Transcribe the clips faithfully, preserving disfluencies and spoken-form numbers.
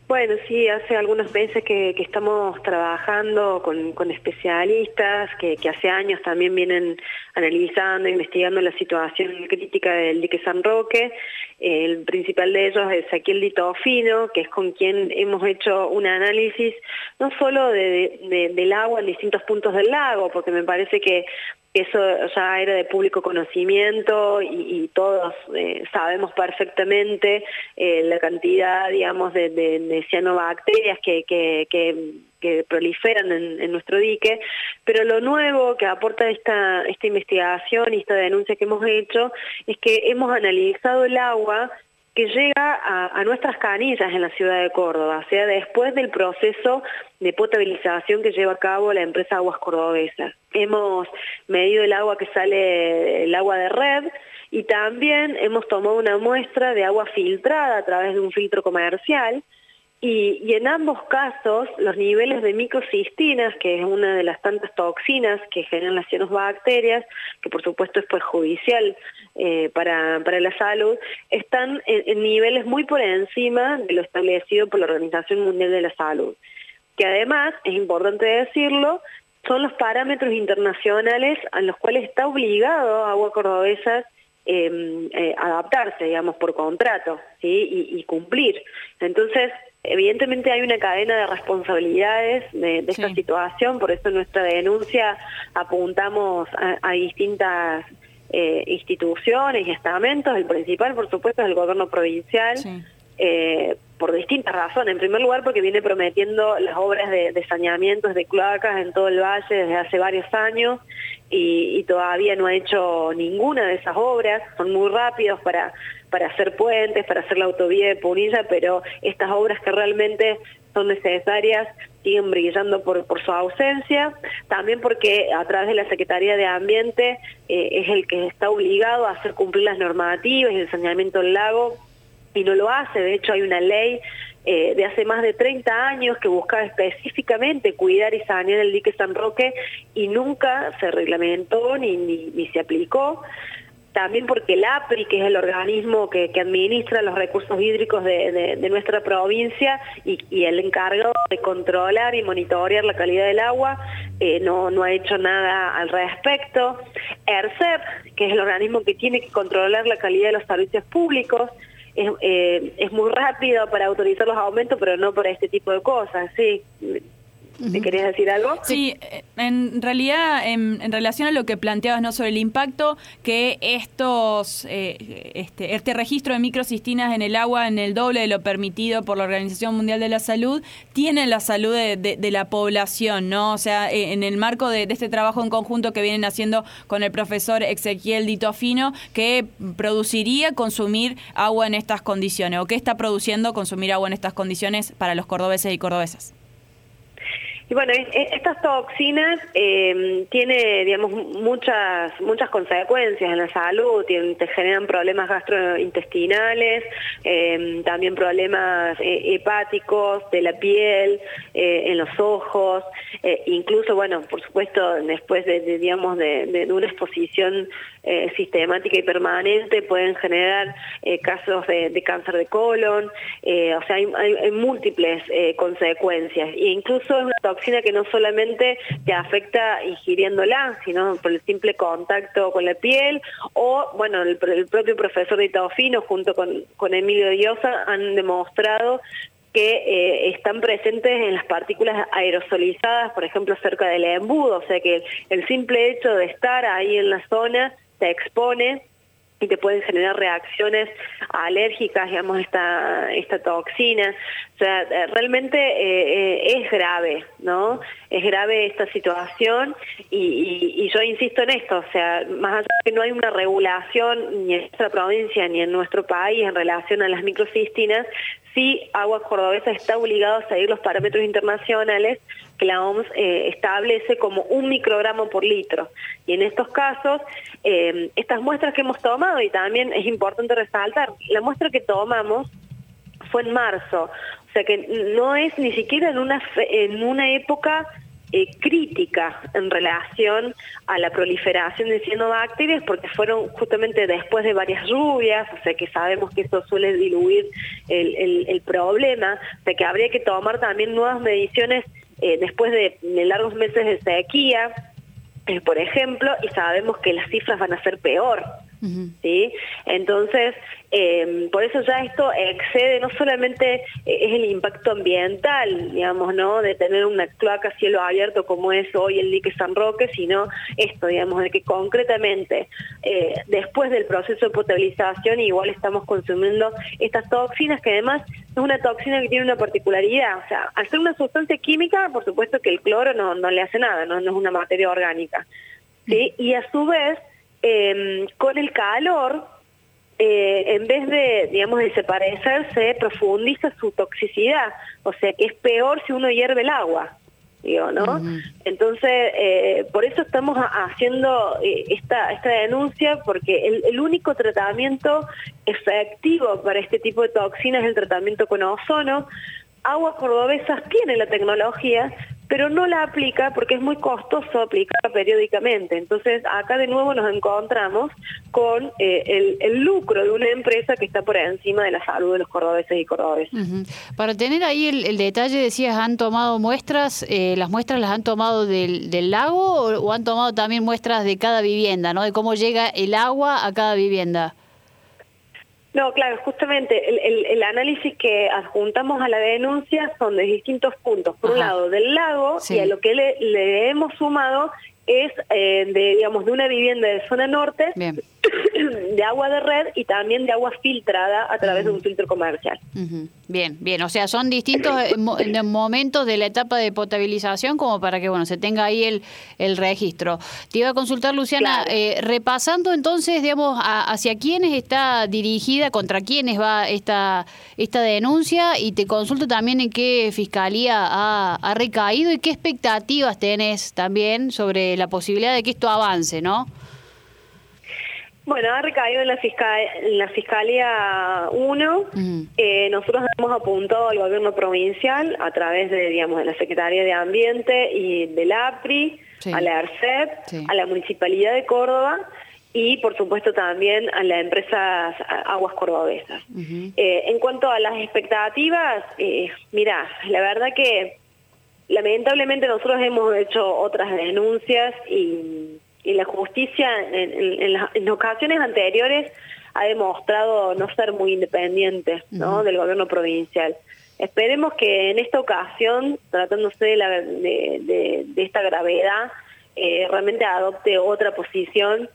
Bueno, sí, hace algunos meses que, que estamos trabajando con, con especialistas que, que hace años también vienen analizando, investigando la situación crítica del dique San Roque. El principal de ellos es Ezequiel Ditofino, que es con quien hemos hecho un análisis no solo de, de, del agua en distintos puntos del lago, porque me parece que eso ya era de público conocimiento y, y todos eh, sabemos perfectamente eh, la cantidad, digamos, de, de, de cianobacterias que, que, que, que proliferan en, en nuestro dique, pero lo nuevo que aporta esta, esta investigación y esta denuncia que hemos hecho es que hemos analizado el agua que llega a, a nuestras canillas en la ciudad de Córdoba, o sea, después del proceso de potabilización que lleva a cabo la empresa Aguas Cordobesas. Hemos medido el agua que sale, el agua de red, y también hemos tomado una muestra de agua filtrada a través de un filtro comercial, y, y en ambos casos los niveles de microcistinas, que es una de las tantas toxinas que generan las cianobacterias, que por supuesto es perjudicial eh, para, para la salud, están en, en niveles muy por encima de lo establecido por la Organización Mundial de la Salud, que además, es importante decirlo, son los parámetros internacionales a los cuales está obligado Aguas Cordobesas eh, eh, adaptarse, digamos, por contrato, ¿sí? y, y cumplir. Entonces, evidentemente hay una cadena de responsabilidades de, de esta sí. situación, por eso en nuestra denuncia apuntamos a, a distintas eh, instituciones y estamentos. El principal, por supuesto, es el gobierno provincial, sí. eh, por distintas razones. En primer lugar, porque viene prometiendo las obras de, de saneamientos de cloacas en todo el valle desde hace varios años y, y todavía no ha hecho ninguna de esas obras. Son muy rápidos para, para hacer puentes, para hacer la autovía de Punilla, pero estas obras que realmente son necesarias siguen brillando por, por su ausencia. También porque a través de la Secretaría de Ambiente eh, es el que está obligado a hacer cumplir las normativas y el saneamiento del lago, y no lo hace. De hecho, hay una ley eh, de hace más de treinta años que buscaba específicamente cuidar y sanear el dique San Roque y nunca se reglamentó ni, ni, ni se aplicó. También porque el APRI, que es el organismo que, que administra los recursos hídricos de, de, de nuestra provincia y, y el encargado de controlar y monitorear la calidad del agua, eh, no, no ha hecho nada al respecto. ERCEP, que es el organismo que tiene que controlar la calidad de los servicios públicos, Es, eh, es muy rápido para autorizar los aumentos, pero no para este tipo de cosas, ¿sí? ¿Me querías decir algo? Sí, en realidad, en, en relación a lo que planteabas, ¿no?, sobre el impacto que estos eh, este, este registro de microcistinas en el agua, en el doble de lo permitido por la Organización Mundial de la Salud, tiene en la salud de, de, de la población, ¿no? O sea, en el marco de, de este trabajo en conjunto que vienen haciendo con el profesor Ezequiel Ditofino, que produciría consumir agua en estas condiciones, o que está produciendo consumir agua en estas condiciones para los cordobeses y cordobesas. Y bueno, estas toxinas eh, tiene, digamos, muchas muchas consecuencias en la salud. Tienen, te generan problemas gastrointestinales, eh, también problemas eh, hepáticos de la piel, eh, en los ojos, eh, incluso, bueno, por supuesto, después de, de digamos, de, de una exposición eh, sistemática y permanente, pueden generar eh, casos de, de cáncer de colon. Eh, o sea, hay, hay, hay múltiples eh, consecuencias, e incluso es una toxina que no solamente te afecta ingiriéndola, sino por el simple contacto con la piel, o, bueno, el, el propio profesor Ditofino junto con, con Emilio Diosa han demostrado que eh, están presentes en las partículas aerosolizadas, por ejemplo, cerca del embudo, o sea que el simple hecho de estar ahí en la zona te expone y te pueden generar reacciones alérgicas, digamos, esta, esta toxina. O sea, realmente eh, es grave, ¿no? Es grave esta situación y, y, y yo insisto en esto, o sea, más allá de que no hay una regulación ni en nuestra provincia ni en nuestro país en relación a las microcistinas, sí Aguas Cordobesas está obligado a seguir los parámetros internacionales que la O M S eh, establece como un microgramo por litro. Y en estos casos, eh, estas muestras que hemos tomado, y también es importante resaltar, la muestra que tomamos fue en marzo, o sea que no es ni siquiera en una, en una época eh, crítica en relación a la proliferación de cianobacterias, porque fueron justamente después de varias lluvias, o sea que sabemos que eso suele diluir el, el, el problema, o sea que habría que tomar también nuevas mediciones eh, después de, de largos meses de sequía, eh, por ejemplo, y sabemos que las cifras van a ser peor. Uh-huh. ¿Sí? Entonces, eh, por eso ya esto excede, no solamente eh, es el impacto ambiental, digamos, ¿no? De tener una cloaca a cielo abierto como es hoy el dique San Roque, sino esto, digamos, de que concretamente eh, después del proceso de potabilización igual estamos consumiendo estas toxinas, que además es una toxina que tiene una particularidad, o sea, al ser una sustancia química, por supuesto que el cloro no, no le hace nada, no, no es una materia orgánica, ¿sí? Uh-huh. Y a su vez, Eh, con el calor, eh, en vez de, digamos, de desaparecerse, profundiza su toxicidad, o sea que es peor si uno hierve el agua, digo, ¿no? Uh-huh. Entonces, eh, por eso estamos haciendo eh, esta, esta denuncia, porque el, el único tratamiento efectivo para este tipo de toxinas es el tratamiento con ozono. Aguas Cordobesas tiene la tecnología, pero no la aplica porque es muy costoso aplicarla periódicamente. Entonces, acá de nuevo nos encontramos con eh, el, el lucro de una empresa que está por encima de la salud de los cordobeses y cordobesas. Uh-huh. Para tener ahí el, el detalle, decías, ¿han tomado muestras? Eh, ¿Las muestras las han tomado del, del lago o, o han tomado también muestras de cada vivienda, ¿no? De cómo llega el agua a cada vivienda. No, claro, justamente el, el, el análisis que adjuntamos a la denuncia son de distintos puntos. Por Ajá. un lado, del lago, sí. y a lo que le, le hemos sumado es eh, de, digamos, de una vivienda de zona norte, Bien. de agua de red y también de agua filtrada a través uh-huh. de un filtro comercial. Uh-huh. Bien, bien, o sea, son distintos mo- momentos de la etapa de potabilización como para que, bueno, se tenga ahí el, el registro. Te iba a consultar, Luciana, claro. eh, repasando entonces, digamos, a, hacia quiénes está dirigida, contra quiénes va esta, esta denuncia, y te consulto también en qué fiscalía ha, ha recaído y qué expectativas tenés también sobre la posibilidad de que esto avance, ¿no? Bueno, ha recaído en la, fiscal, en la Fiscalía uno. Uh-huh. Eh, nosotros hemos apuntado al gobierno provincial a través de, digamos, de la Secretaría de Ambiente y del A P R I, sí. a la ERCEP, sí. a la Municipalidad de Córdoba y, por supuesto, también a las empresas Aguas Cordobesas. Uh-huh. Eh, en cuanto a las expectativas, eh, mirá, la verdad que lamentablemente nosotros hemos hecho otras denuncias y... y la justicia en, en, en, las, en ocasiones anteriores ha demostrado no ser muy independiente, ¿no? Uh-huh. del gobierno provincial. Esperemos que en esta ocasión, tratándose de, la, de, de, de esta gravedad, eh, realmente adopte otra posición,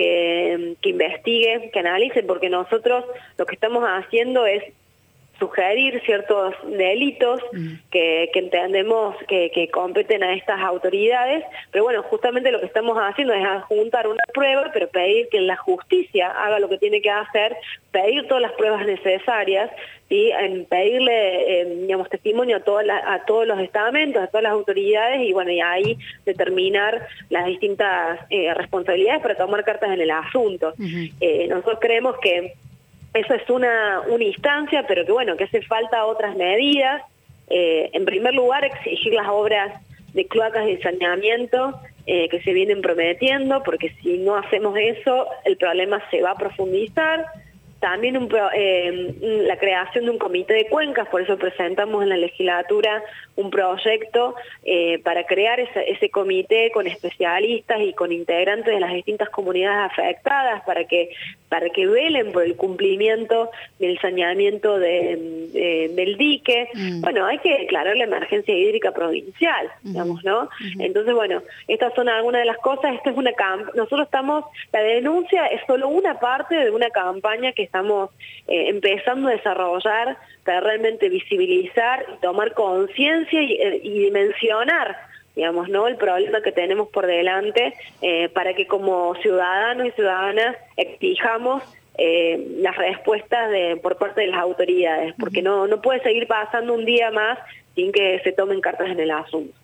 que, que investigue, que analice, porque nosotros lo que estamos haciendo es sugerir ciertos delitos mm. que, que entendemos que, que competen a estas autoridades, pero bueno, justamente lo que estamos haciendo es adjuntar una prueba, pero pedir que la justicia haga lo que tiene que hacer, pedir todas las pruebas necesarias, ¿sí? En pedirle, eh, digamos, testimonio a, toda la, a todos los estamentos, a todas las autoridades, y bueno, y ahí determinar las distintas eh, responsabilidades para tomar cartas en el asunto. Uh-huh. Eh, nosotros creemos que eso es una, una instancia, pero que bueno, que hace falta otras medidas. Eh, en primer lugar, exigir las obras de cloacas de saneamiento eh, que se vienen prometiendo, porque si no hacemos eso, el problema se va a profundizar. También un, eh, la creación de un comité de cuencas, por eso presentamos en la legislatura un proyecto eh, para crear ese, ese comité con especialistas y con integrantes de las distintas comunidades afectadas para que para que velen por el cumplimiento del saneamiento de, de, del dique. Mm. Bueno, hay que declarar la emergencia hídrica provincial, mm. digamos, ¿no? Mm. Entonces, bueno, estas son algunas de las cosas. Esta es una camp- nosotros estamos, la denuncia es solo una parte de una campaña que estamos eh, empezando a desarrollar para realmente visibilizar y tomar conciencia y, y dimensionar, digamos, ¿no? el problema que tenemos por delante eh, para que como ciudadanos y ciudadanas exijamos eh, las respuestas de, por parte de las autoridades, porque no, no puede seguir pasando un día más sin que se tomen cartas en el asunto.